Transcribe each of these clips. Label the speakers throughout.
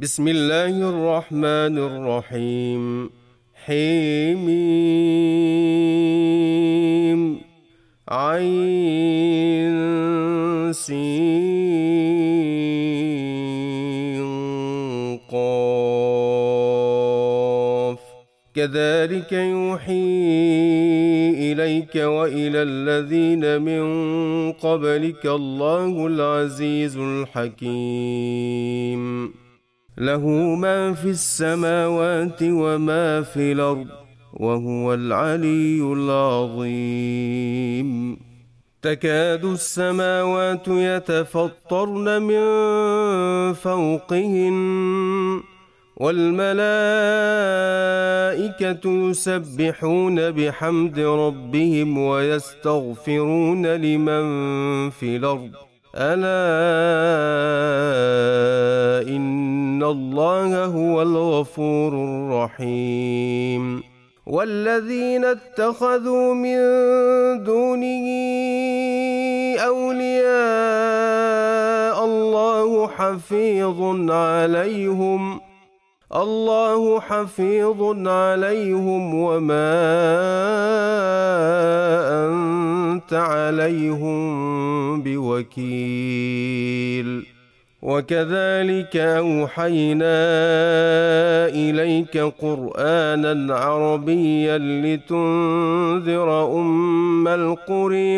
Speaker 1: بسم الله الرحمن الرحيم. حميم عين سين قاف كذلك يوحي إليك وإلى الذين من قبلك الله العزيز الحكيم. له ما في السماوات وما في الأرض وهو العلي العظيم. تكاد السماوات يتفطرن من فوقهن والملائكة يسبحون بحمد ربهم ويستغفرون لمن في الأرض ألا إن الله هو الغفور الرحيم. والذين اتخذوا من دونه أولياء الله حفيظ عليهم وما أنت عليهم بوكيل. وكذلك أوحينا إليك قرآنا عربيا لتنذر أم القرى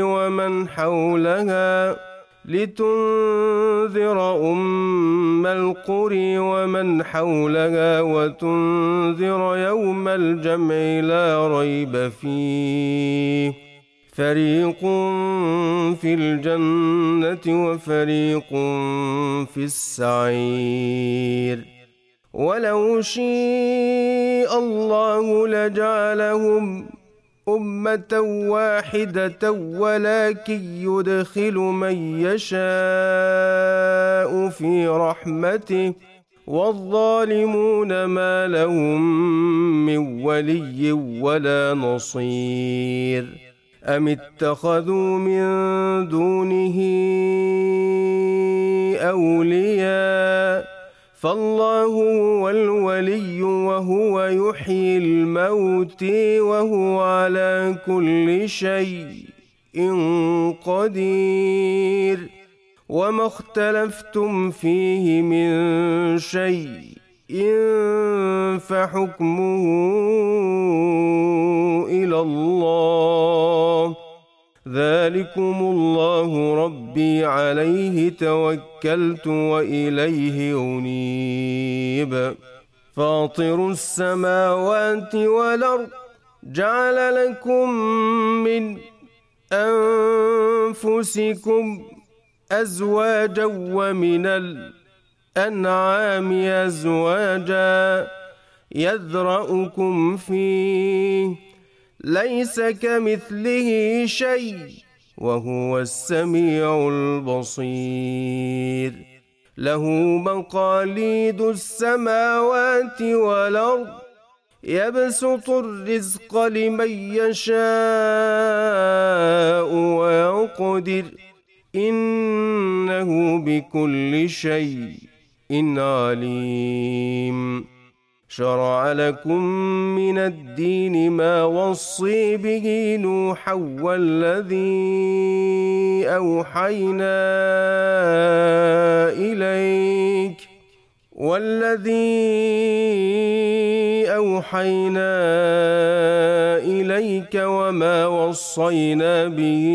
Speaker 1: ومن حولها وتنذر يوم الجمع لا ريب فيه فريق في الجنة وفريق في السعير. ولو شاء الله لجعلهم أمة واحدة ولكن يدخل من يشاء في رحمته والظالمون ما لهم من ولي ولا نصير. أم اتخذوا من دونه أولياء فالله هو الولي وهو يحيي الموت وهو على كل شيء قدير. وما اختلفتم فيه من شيء فحكمه إلى الله. ذلكم الله ربي عليه توكلت وإليه أنيب. فاطر السماوات والأرض جعل لكم من أنفسكم أزواجا ومن الأنعام أزواجا يذرأكم فيه ليس كمثله شيء وهو السميع البصير. له مقاليد السماوات والأرض يبسط الرزق لمن يشاء ويقدر إنه بكل شيء عليم. شرع لكم من الدين ما وصي به نوحا والذي أوحينا إليك وما وصينا به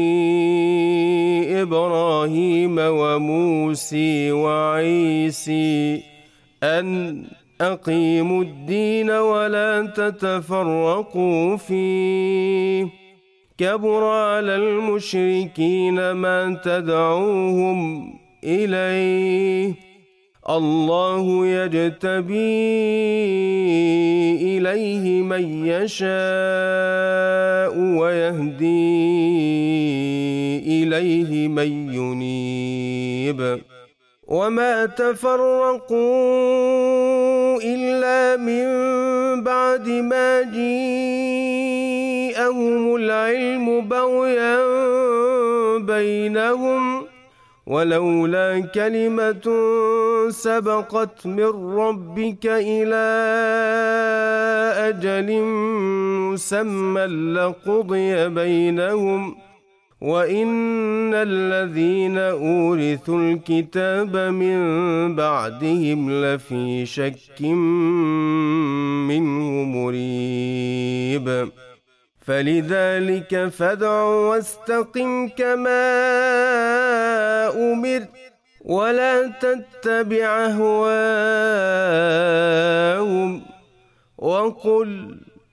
Speaker 1: إبراهيم وموسى وعيسى أن أقيموا الدين ولا تتفرقوا فيه كبر على المشركين ما تدعوهم إليه. الله يجتبي إليه من يشاء ويهدي إليه من ينيب. وما تفرقوا إلا من بعد ما جاءهم العلم بغيا بينهم ولولا كلمة سبقت من ربك إلى أجل مسمى لقضي بينهم وإن الذين أورثوا الكتاب من بعدهم لفي شك منه مريب فلذلك فادع واستقم كما أمرت ولا تتبع أهواءهم وقل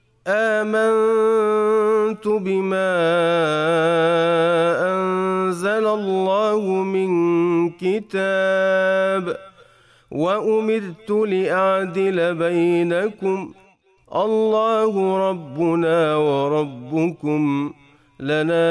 Speaker 1: آمنت بما أنزل الله من كتاب وأمرت لأعدل بينكم الله ربنا وربكم لنا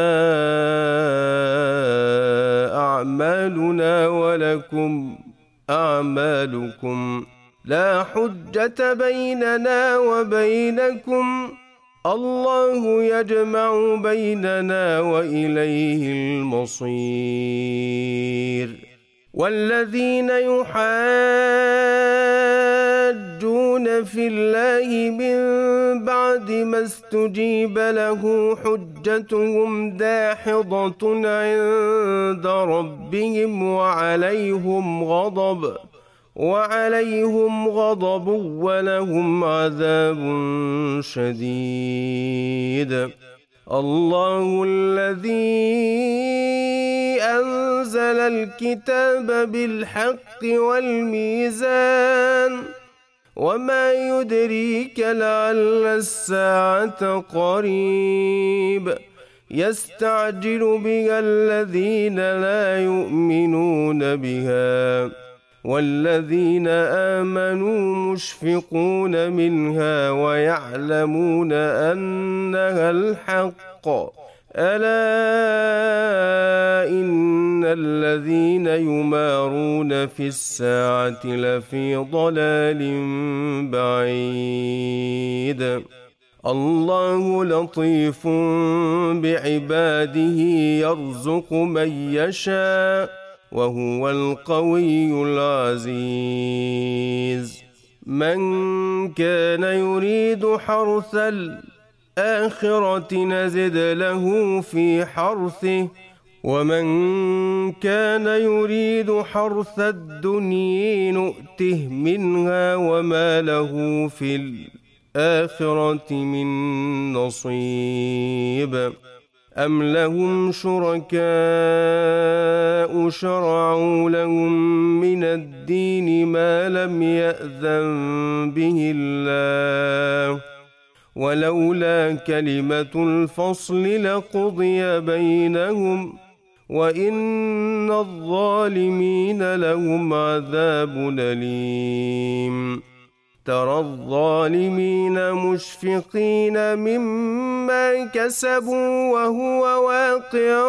Speaker 1: أعمالنا ولكم أعمالكم لا حجة بيننا وبينكم الله يجمع بيننا وإليه المصير والذين يحاجون في الله من بعد ما استجيب له حجتهم داحضة عند ربهم وعليهم غضب ولهم عذاب شديد الله الذي أنزل الكتاب بالحق والميزان وما يدريك لعل الساعة قريب يستعجل بها الذين لا يؤمنون بها والذين آمنوا مشفقون منها ويعلمون أنها الحق ألا إن الذين يمارون في الساعة لفي ضلال بعيد الله لطيف بعباده يرزق من يشاء وهو القوي العزيز من كان يريد حرث الآخرة نزد له في حرثه ومن كان يريد حرث الدنيا نؤته منها وما له في الآخرة من نصيب أم لهم شركاء شرعوا لهم من الدين ما لم يأذن به الله ولولا كلمة الفصل لقضي بينهم وإن الظالمين لهم عذاب أليم ترى الظالمين مشفقين مما كسبوا وهو واقع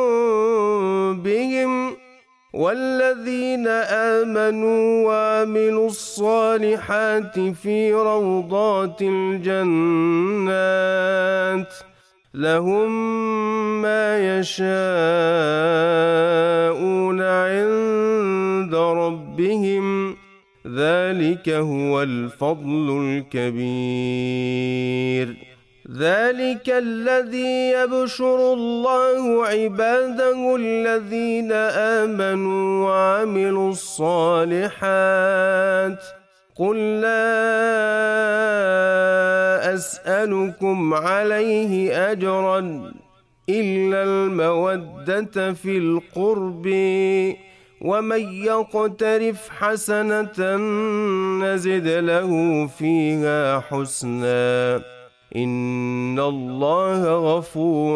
Speaker 1: بهم والذين آمنوا وعملوا الصالحات في روضات الجنات لهم ما يشاءون عند ربهم ذلك هو الفضل الكبير ذلك الذي يبشر الله عباده الذين آمنوا وعملوا الصالحات قل لا أسألكم عليه أجرا إلا المودة في القرب ومن يقترف حسنة نزد له فيها حسنا إن الله غفور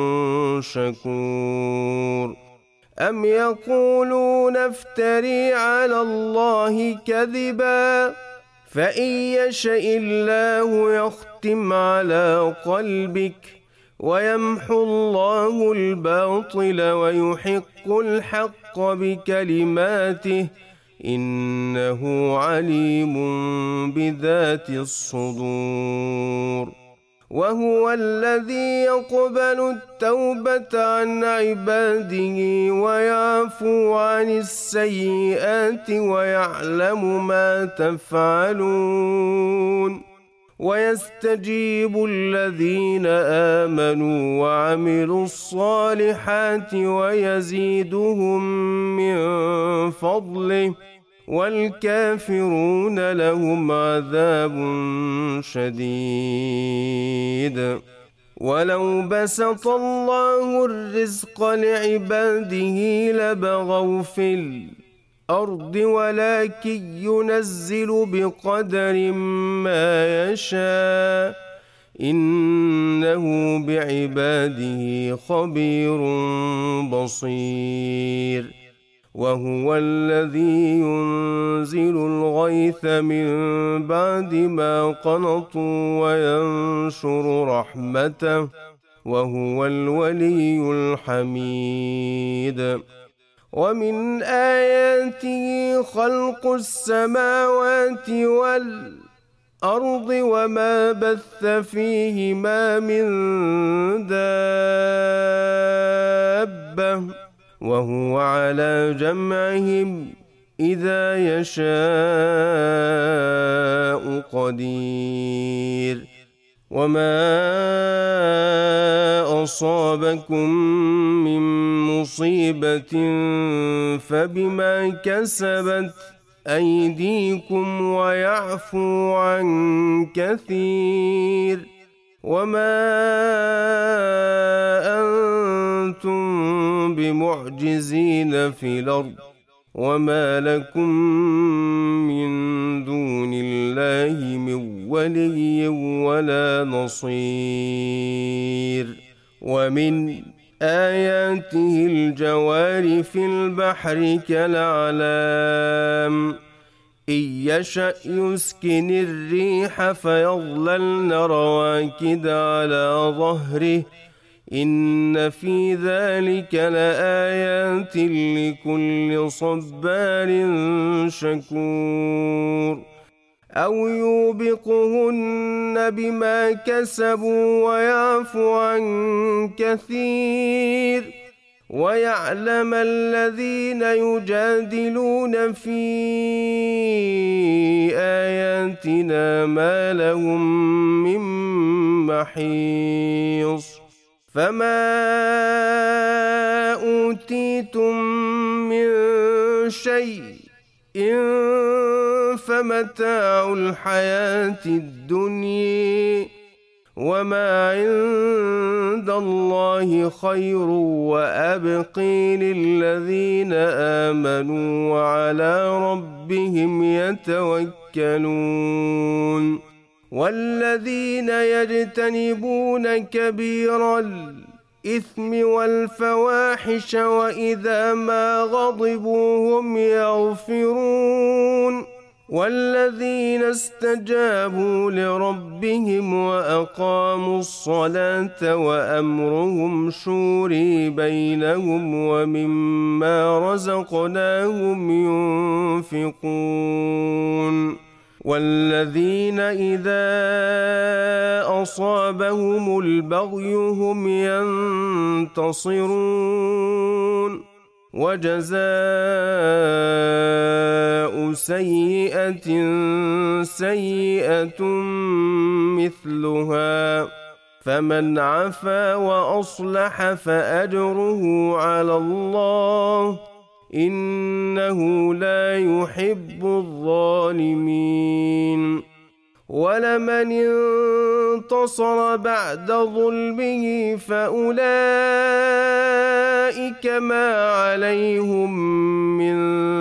Speaker 1: شكور أم يقولون افتري على الله كذبا فإن يشاء الله يختم على قلبك ويمحو الله الباطل ويحق الحق بكلماته إنه عليم بذات الصدور وهو الذي يقبل التوبة عن عباده ويعفو عن السيئات ويعلم ما تفعلون ويستجيب الذين آمنوا وعملوا الصالحات ويزيدهم من فضله والكافرون لهم عذاب شديد. ولو بسط الله الرزق لعباده لبغوا في الأرض ولكن ينزل بقدر ما يشاء إنه بعباده خبير بصير. وهو الذي ينزل الغيث من بعد ما قنطوا وينشر رحمته وهو الولي الحميد. ومن آياته خلق السماوات والأرض وما بث فيهما من دابة وهو على جمعهم إذا يشاء قدير. وما أصابكم من مصيبة فبما كسبت أيديكم ويعفو عن كثير. وما أنتم بمعجزين في الأرض وما لكم من دون الله من ولي ولا نصير. ومن آياته الجوار في البحر كالأعلام إن يشأ يسكن الريح فيظللن رواكد على ظهره إن في ذلك لآيات لكل صبار شكور. أو يوبقهن بما كسبوا ويعفو عن كثير ويعلم الذين يجادلون في آياتنا ما لهم من محيص. فما أوتيتم من شيء فمتاع الحياة الدنيا وما عند الله خير وأبقي للذين آمنوا وعلى ربهم يتوكلون. والذين يجتنبون كبير الإثم والفواحش وإذا ما غضبوا هم يغفرون. والذين استجابوا لربهم وأقاموا الصلاة وأمرهم شورى بينهم ومما رزقناهم ينفقون. والذين إذا أصابهم البغي هم ينتصرون. وجزاء سيئة سيئة مثلها فمن عفا وأصلح فأجره على الله إنه لا يحب الظالمين. ولمن انتصر بعد ظلمه فأولئك ما عليهم من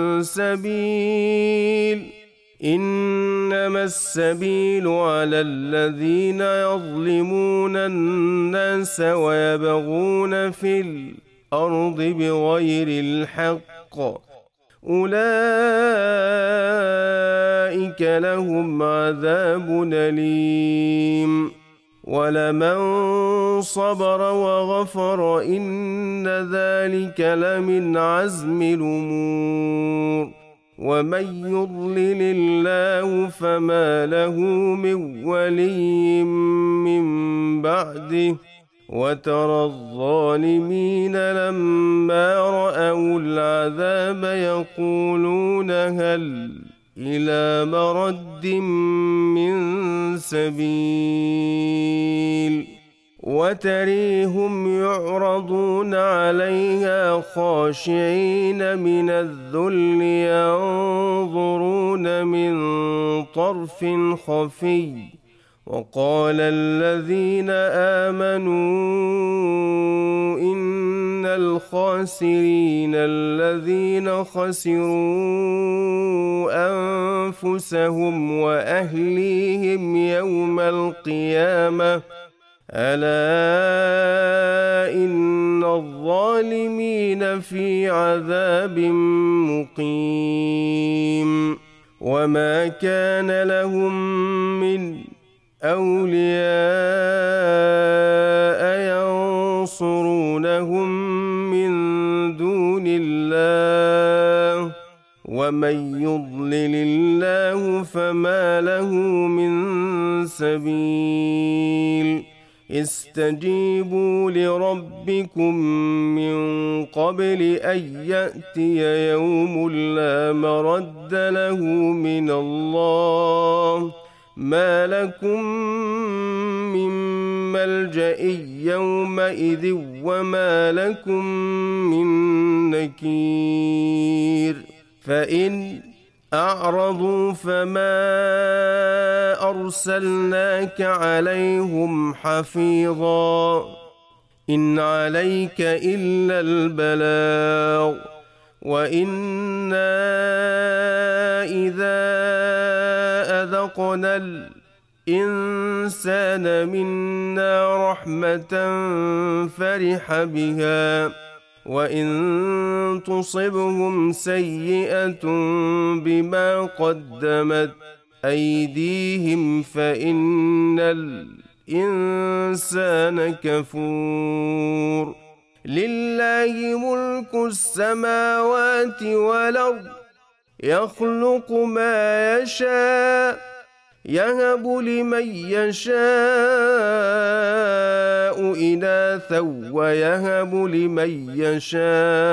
Speaker 1: سبيل إنما السبيل على الذين يظلمون الناس ويبغون في الأرض بغير الحق أولئك لهم عذاب أليم. ولمن صبر وغفر إن ذلك لمن عزم الأمور. ومن يضلل الله فما له من ولي من بعده وترى الظالمين لما رأوا العذاب يقولون هل إلى مرد من سبيل وتريهم يعرضون عليها خاشعين من الذل ينظرون من طرف خفي وقال الذين آمنوا إن الخاسرين الذين خسروا أنفسهم وأهليهم يوم القيامة ألا إن الظالمين في عذاب مقيم وما كان لهم من أولياء ينصرونهم من دون الله ومن يضلل الله فما له من سبيل استجيبوا لربكم من قبل أن يأتي يوم لا مرد له من الله ما لكم من ملجأ يومئذ وما لكم من نكير فإن أعرضوا فما أرسلناك عليهم حفيظا إن عليك إلا البلاغ وإنا إذا أذقنا الإنسان منا رحمة فرح بها وإن تصبهم سيئة بما قدمت أيديهم فإن الإنسان كفور لله ملك السماوات والأرض يخلق ما يشاء يهب لمن يشاء إناثا ويهب لمن يشاء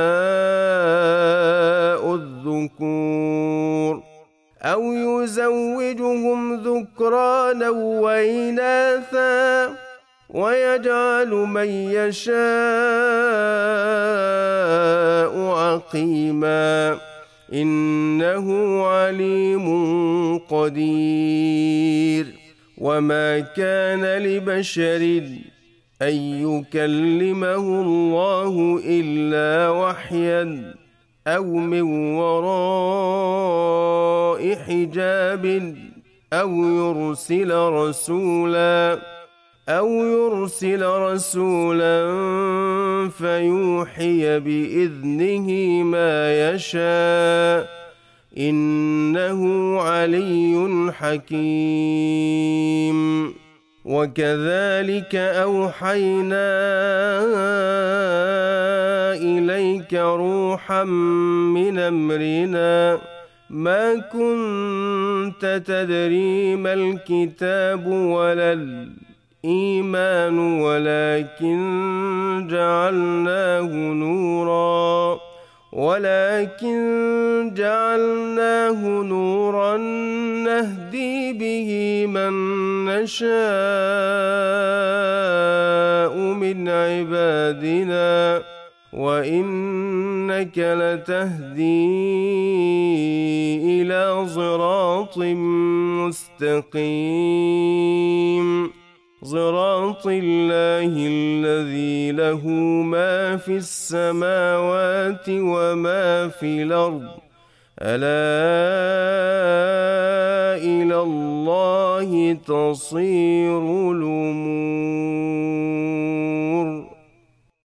Speaker 1: الذكور أو يزوجهم ذكرانا وإناثا ويجعل من يشاء عقيما إنه عليم قدير وما كان لبشر أن يكلمه الله إلا وحيا أو من وراء حجاب أو يرسل رسولا فيوحي بإذنه ما يشاء إنه علي حكيم وكذلك أوحينا إليك روحا من أمرنا ما كنت تدري ما الكتاب ولا الإيمان ولكن جعلناه نورا نهدي به من نشاء من عبادنا وإنك لتهدي إلى صراط مستقيم صراط الله الذي له ما في السماوات وما في الأرض ألا إلى الله تصير الأمور